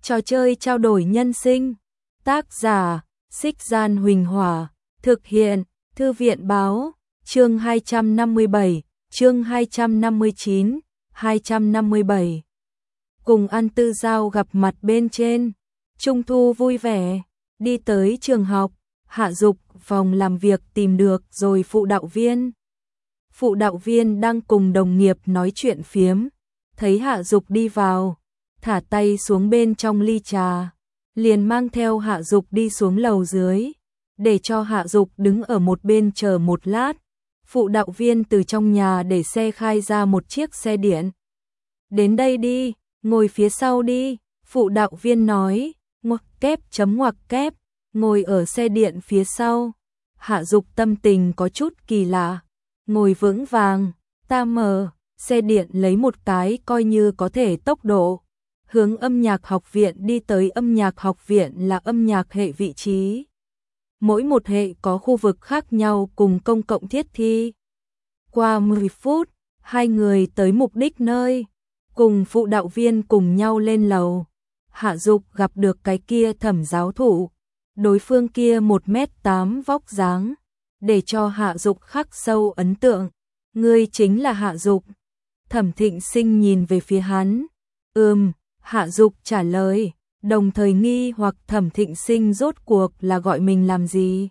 Trò chơi trao đổi nhân sinh. Tác giả, Xích Gian Huỳnh Hỏa. Thực hiện, Thư viện Báo. Chương 257, chương 259, 257. Cùng ăn tư giao gặp mặt bên trên. Trung thu vui vẻ, đi tới trường học, Hạ Dục phòng làm việc tìm được rồi phụ đạo viên. Phụ đạo viên đang cùng đồng nghiệp nói chuyện phiếm, thấy Hạ Dục đi vào, thả tay xuống bên trong ly trà, liền mang theo Hạ Dục đi xuống lầu dưới, để cho Hạ Dục đứng ở một bên chờ một lát. Phụ đạo viên từ trong nhà để xe khai ra một chiếc xe điện. Đến đây đi, ngồi phía sau đi, phụ đạo viên nói, ngoặc kép, ngồi ở xe điện phía sau. Hạ Dục tâm tình có chút kỳ lạ, ngồi vững vàng, ta mở, xe điện lấy một cái coi như có thể tốc độ. Hướng âm nhạc học viện đi tới. Âm nhạc học viện là âm nhạc hệ vị trí. Mỗi một hệ có khu vực khác nhau cùng công cộng thiết thi. Qua 10 phút, hai người tới mục đích nơi, cùng phụ đạo viên cùng nhau lên lầu. Hạ Dục gặp được cái kia Thẩm giáo thụ, đối phương kia 1m8 vóc dáng, để cho Hạ Dục khắc sâu ấn tượng. Ngươi chính là Hạ Dục? Thẩm Thịnh Sinh nhìn về phía hắn. Hạ Dục trả lời, đồng thời nghi hoặc Thẩm Thịnh Sinh rốt cuộc là gọi mình làm gì.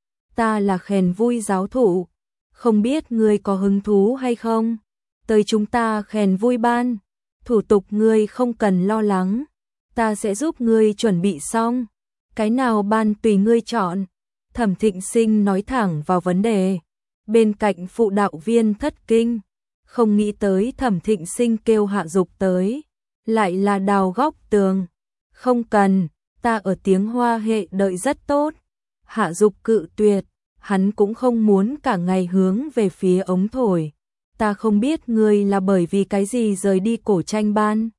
Ta là Khèn Vui giáo thụ, không biết ngươi có hứng thú hay không? Tới chúng ta Khèn Vui ban, thủ tục ngươi không cần lo lắng, ta sẽ giúp ngươi chuẩn bị xong, cái nào ban tùy ngươi chọn. Thẩm Thịnh Sinh nói thẳng vào vấn đề. Bên cạnh phụ đạo viên thất kinh, không nghĩ tới Thẩm Thịnh Sinh kêu Hạ Dục tới, lại là đào góc tường. Không cần, ta ở tiếng Hoa hệ đợi rất tốt. Hạ Dục cự tuyệt, hắn cũng không muốn cả ngày hướng về phía ống thổi. Ta không biết ngươi là bởi vì cái gì rời đi cổ tranh ban.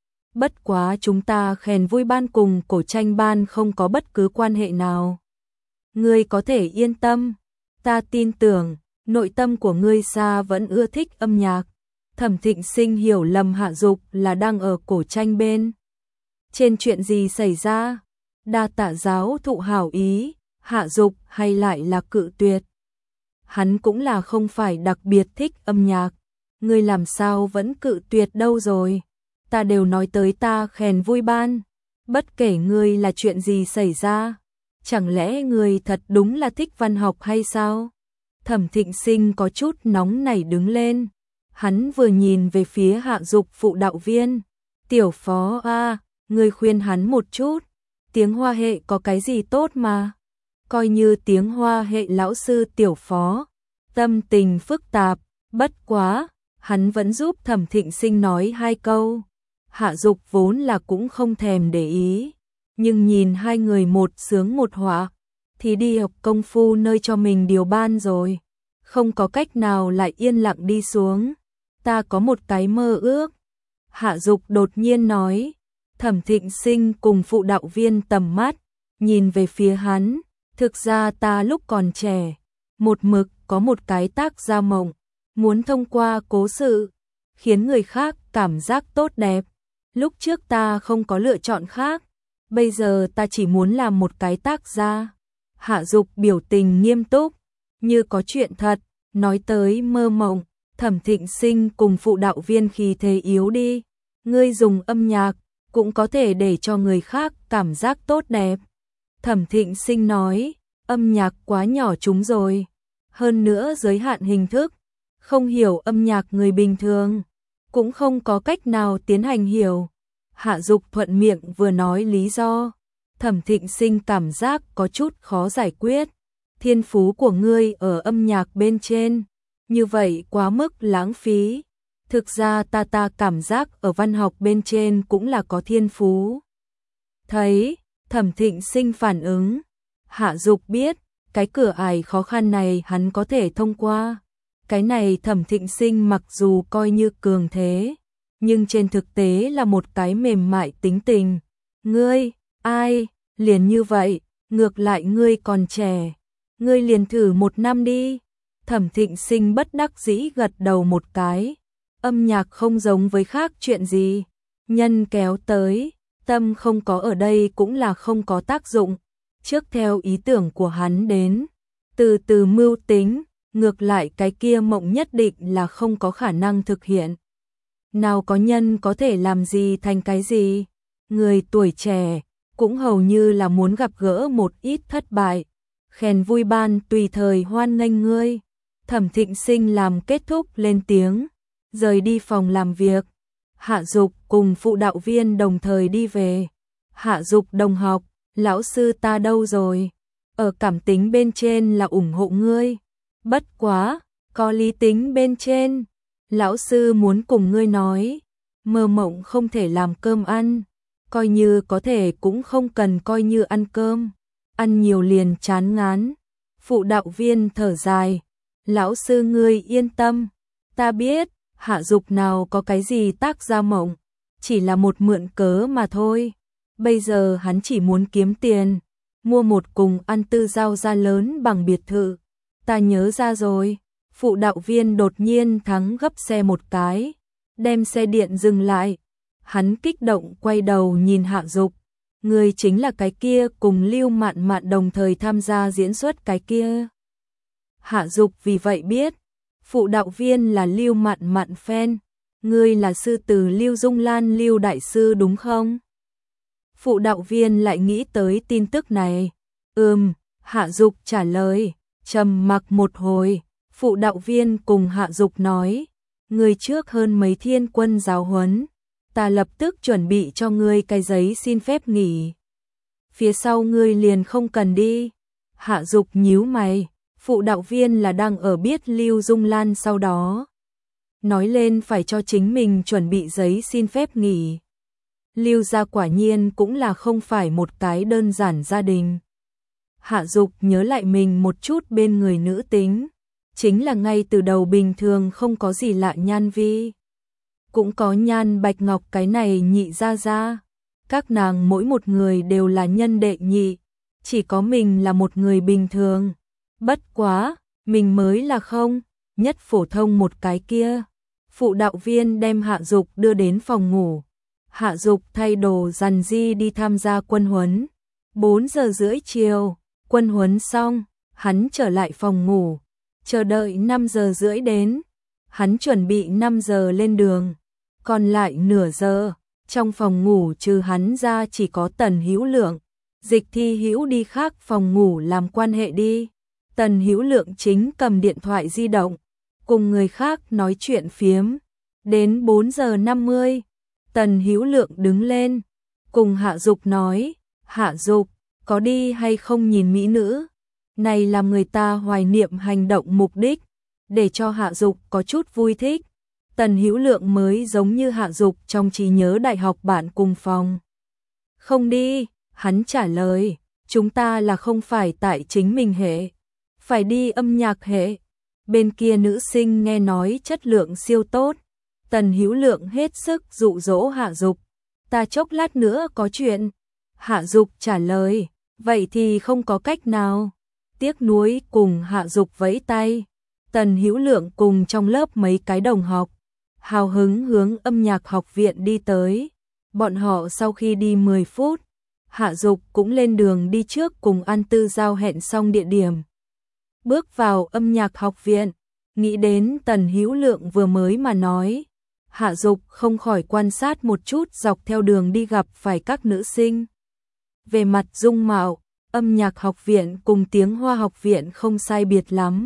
Bất quá chúng ta Khèn Vui ban cùng cổ tranh ban không có bất cứ quan hệ nào. Ngươi có thể yên tâm, ta tin tưởng, nội tâm của ngươi xa vẫn ưa thích âm nhạc. Thẩm Thịnh Sinh hiểu lầm Hạ Dục là đang ở cổ tranh bên. Trên chuyện gì xảy ra? Đa tạ giáo thụ hảo ý, Hạ Dục hay lại là cự tuyệt? Hắn cũng là không phải đặc biệt thích âm nhạc, ngươi làm sao vẫn cự tuyệt đâu rồi? Ta đều nói tới ta Khèn Vui ban, bất kể ngươi là chuyện gì xảy ra, chẳng lẽ ngươi thật đúng là thích văn học hay sao? Thẩm Thịnh Sinh có chút nóng nảy đứng lên, hắn vừa nhìn về phía Hạ Dục phụ đạo viên, tiểu phó a, ngươi khuyên hắn một chút, tiếng Hoa hệ có cái gì tốt mà? Coi như tiếng Hoa hệ lão sư tiểu phó, tâm tình phức tạp, bất quá, hắn vẫn giúp Thẩm Thịnh Sinh nói hai câu. Hạ Dục vốn là cũng không thèm để ý, nhưng nhìn hai người một sướng một họa, thì đi học công phu nơi cho mình điều ban rồi, không có cách nào lại yên lặng đi xuống. Ta có một cái mơ ước. Hạ Dục đột nhiên nói. Thẩm Thịnh Sinh cùng phụ đạo viên tầm mắt, nhìn về phía hắn. Thực ra ta lúc còn trẻ, một mực có một cái tác gia mộng, muốn thông qua cố sự, khiến người khác cảm giác tốt đẹp. Lúc trước ta không có lựa chọn khác, bây giờ ta chỉ muốn làm một cái tác gia. Hạ Dục biểu tình nghiêm túc, như có chuyện thật, nói tới mơ mộng. Thẩm Thịnh Sinh cùng phụ đạo viên khí thế yếu đi. Ngươi dùng âm nhạc, cũng có thể để cho người khác cảm giác tốt đẹp. Thẩm Thịnh Sinh nói, âm nhạc quá nhỏ chúng rồi. Hơn nữa giới hạn hình thức, không hiểu âm nhạc người bình thường, cũng không có cách nào tiến hành hiểu. Hạ Dục thuận miệng vừa nói lý do. Thẩm Thịnh Sinh cảm giác có chút khó giải quyết. Thiên phú của ngươi ở âm nhạc bên trên, như vậy quá mức lãng phí. Thực ra ta cảm giác ở văn học bên trên cũng là có thiên phú. Thấy, Thẩm Thịnh Sinh phản ứng. Hạ Dục biết, cái cửa ải khó khăn này hắn có thể thông qua. Cái này Thẩm Thịnh Sinh mặc dù coi như cường thế, nhưng trên thực tế là một cái mềm mại tính tình. Ngươi, ai, liền như vậy, ngược lại ngươi còn trẻ. Ngươi liền thử một năm đi. Thẩm Thịnh Sinh bất đắc dĩ gật đầu một cái. Âm nhạc không giống với khác chuyện gì. Nhân kéo tới, tâm không có ở đây cũng là không có tác dụng, trước theo ý tưởng của hắn đến, từ từ mưu tính, ngược lại cái kia mộng nhất định là không có khả năng thực hiện. Nào có nhân có thể làm gì thành cái gì, người tuổi trẻ cũng hầu như là muốn gặp gỡ một ít thất bại, khen vui ban tùy thời hoan nghênh ngươi. Thẩm Thịnh Sinh làm kết thúc lên tiếng, rời đi phòng làm việc. Hạ Dục cùng phụ đạo viên đồng thời đi về. Hạ Dục đồng học, lão sư ta đâu rồi? Ở cảm tính bên trên là ủng hộ ngươi. Bất quá, có lý tính bên trên. Lão sư muốn cùng ngươi nói, mơ mộng không thể làm cơm ăn. Coi như có thể cũng không cần coi như ăn cơm. Ăn nhiều liền chán ngán. Phụ đạo viên thở dài. Lão sư ngươi yên tâm. Ta biết, Hạ Dục nào có cái gì tác ra mộng. Chỉ là một mượn cớ mà thôi. Bây giờ hắn chỉ muốn kiếm tiền. Mua một cùng ăn tư giao ra lớn bằng biệt thự. Ta nhớ ra rồi. Phụ đạo viên đột nhiên thắng gấp xe một cái. Đem xe điện dừng lại. Hắn kích động quay đầu nhìn Hạ Dục. Người chính là cái kia cùng Lưu Mạn Mạn đồng thời tham gia diễn xuất cái kia. Hạ Dục vì vậy biết. Phụ đạo viên là Lưu Mạn Mạn fan. Ngươi là sư tử Lưu Dung Lan Lưu đại sư đúng không? Phụ đạo viên lại nghĩ tới tin tức này. Hạ Dục trả lời. Trầm mặc một hồi. Phụ đạo viên cùng Hạ Dục nói. Ngươi trước hơn mấy thiên quân giáo huấn. Ta lập tức chuẩn bị cho ngươi cái giấy xin phép nghỉ. Phía sau ngươi liền không cần đi. Hạ Dục nhíu mày. Phụ đạo viên là đang ở biết Lưu Dung Lan sau đó. Nói lên phải cho chính mình chuẩn bị giấy xin phép nghỉ. Lưu gia quả nhiên cũng là không phải một cái đơn giản gia đình. Hạ Dục nhớ lại mình một chút bên người nữ tính. Chính là ngay từ đầu bình thường không có gì lạ Nhan Vi. Cũng có Nhan Bạch Ngọc cái này nhị gia gia. Các nàng mỗi một người đều là nhân đệ nhị. Chỉ có mình là một người bình thường. Bất quá, mình mới là không, nhất phổ thông một cái kia. Phụ đạo viên đem Hạ Dục đưa đến phòng ngủ. Hạ Dục thay đồ rằn ri đi tham gia quân huấn. 4 giờ rưỡi chiều, quân huấn xong, hắn trở lại phòng ngủ. Chờ đợi 5 giờ rưỡi đến. Hắn chuẩn bị 5 giờ lên đường. Còn lại nửa giờ, trong phòng ngủ trừ hắn ra chỉ có Tần Hữu Lượng. Dịch Thi Hữu đi khác phòng ngủ làm quan hệ đi. Tần Hữu Lượng chính cầm điện thoại di động, cùng người khác nói chuyện phiếm. Đến 4 giờ 50, Tần Hữu Lượng đứng lên, cùng Hạ Dục nói, Hạ Dục, có đi hay không nhìn mỹ nữ? Này làm người ta hoài niệm hành động mục đích, để cho Hạ Dục có chút vui thích. Tần Hữu Lượng mới giống như Hạ Dục trong trí nhớ đại học bạn cùng phòng. Không đi, hắn trả lời, chúng ta là không phải tại chính mình hệ. Phải đi âm nhạc hệ. Bên kia nữ sinh nghe nói chất lượng siêu tốt. Tần Hữu Lượng hết sức dụ dỗ Hạ Dục. Ta chốc lát nữa có chuyện. Hạ Dục trả lời. Vậy thì không có cách nào. Tiếc nuối cùng Hạ Dục vẫy tay. Tần Hữu Lượng cùng trong lớp mấy cái đồng học. Hào hứng hướng âm nhạc học viện đi tới. Bọn họ sau khi đi 10 phút. Hạ Dục cũng lên đường đi trước cùng An Tư Giao hẹn xong địa điểm. Bước vào âm nhạc học viện, nghĩ đến Tần Hữu Lượng vừa mới mà nói, Hạ Dục không khỏi quan sát một chút dọc theo đường đi gặp phải các nữ sinh. Về mặt dung mạo, âm nhạc học viện cùng Tiếng Hoa học viện không sai biệt lắm.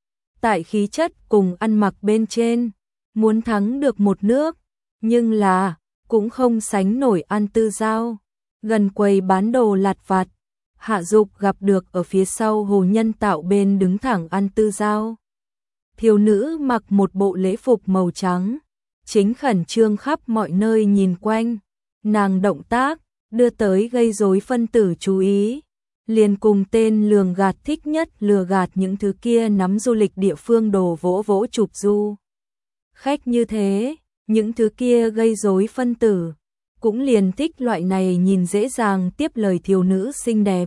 Tại khí chất cùng ăn mặc bên trên, muốn thắng được một nước, nhưng là cũng không sánh nổi An Tư Giao. Gần quầy bán đồ lặt vặt, Hạ Dục gặp được ở phía sau hồ nhân tạo bên đứng thẳng An Tư Giao. Thiếu nữ mặc một bộ lễ phục màu trắng, chính khẩn trương khắp mọi nơi nhìn quanh. Nàng động tác, đưa tới gây rối phân tử chú ý. Liền cùng tên lường gạt thích nhất lừa gạt những thứ kia nắm du lịch địa phương đồ vỗ vỗ chụp du. Khách như thế, những thứ kia gây rối phân tử. Cũng liền thích loại này nhìn dễ dàng tiếp lời thiếu nữ xinh đẹp.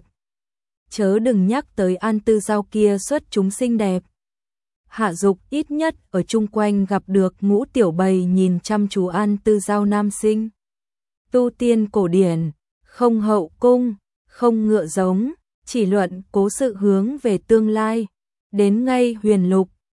Chớ đừng nhắc tới An Tư Giao kia xuất chúng xinh đẹp. Hạ Dục ít nhất ở chung quanh gặp được ngũ tiểu bầy nhìn chăm chú An Tư Giao nam sinh. tu tiên cổ điển, không hậu cung, không ngựa giống, chỉ luận cố sự hướng về tương lai. Đến ngay huyền lục,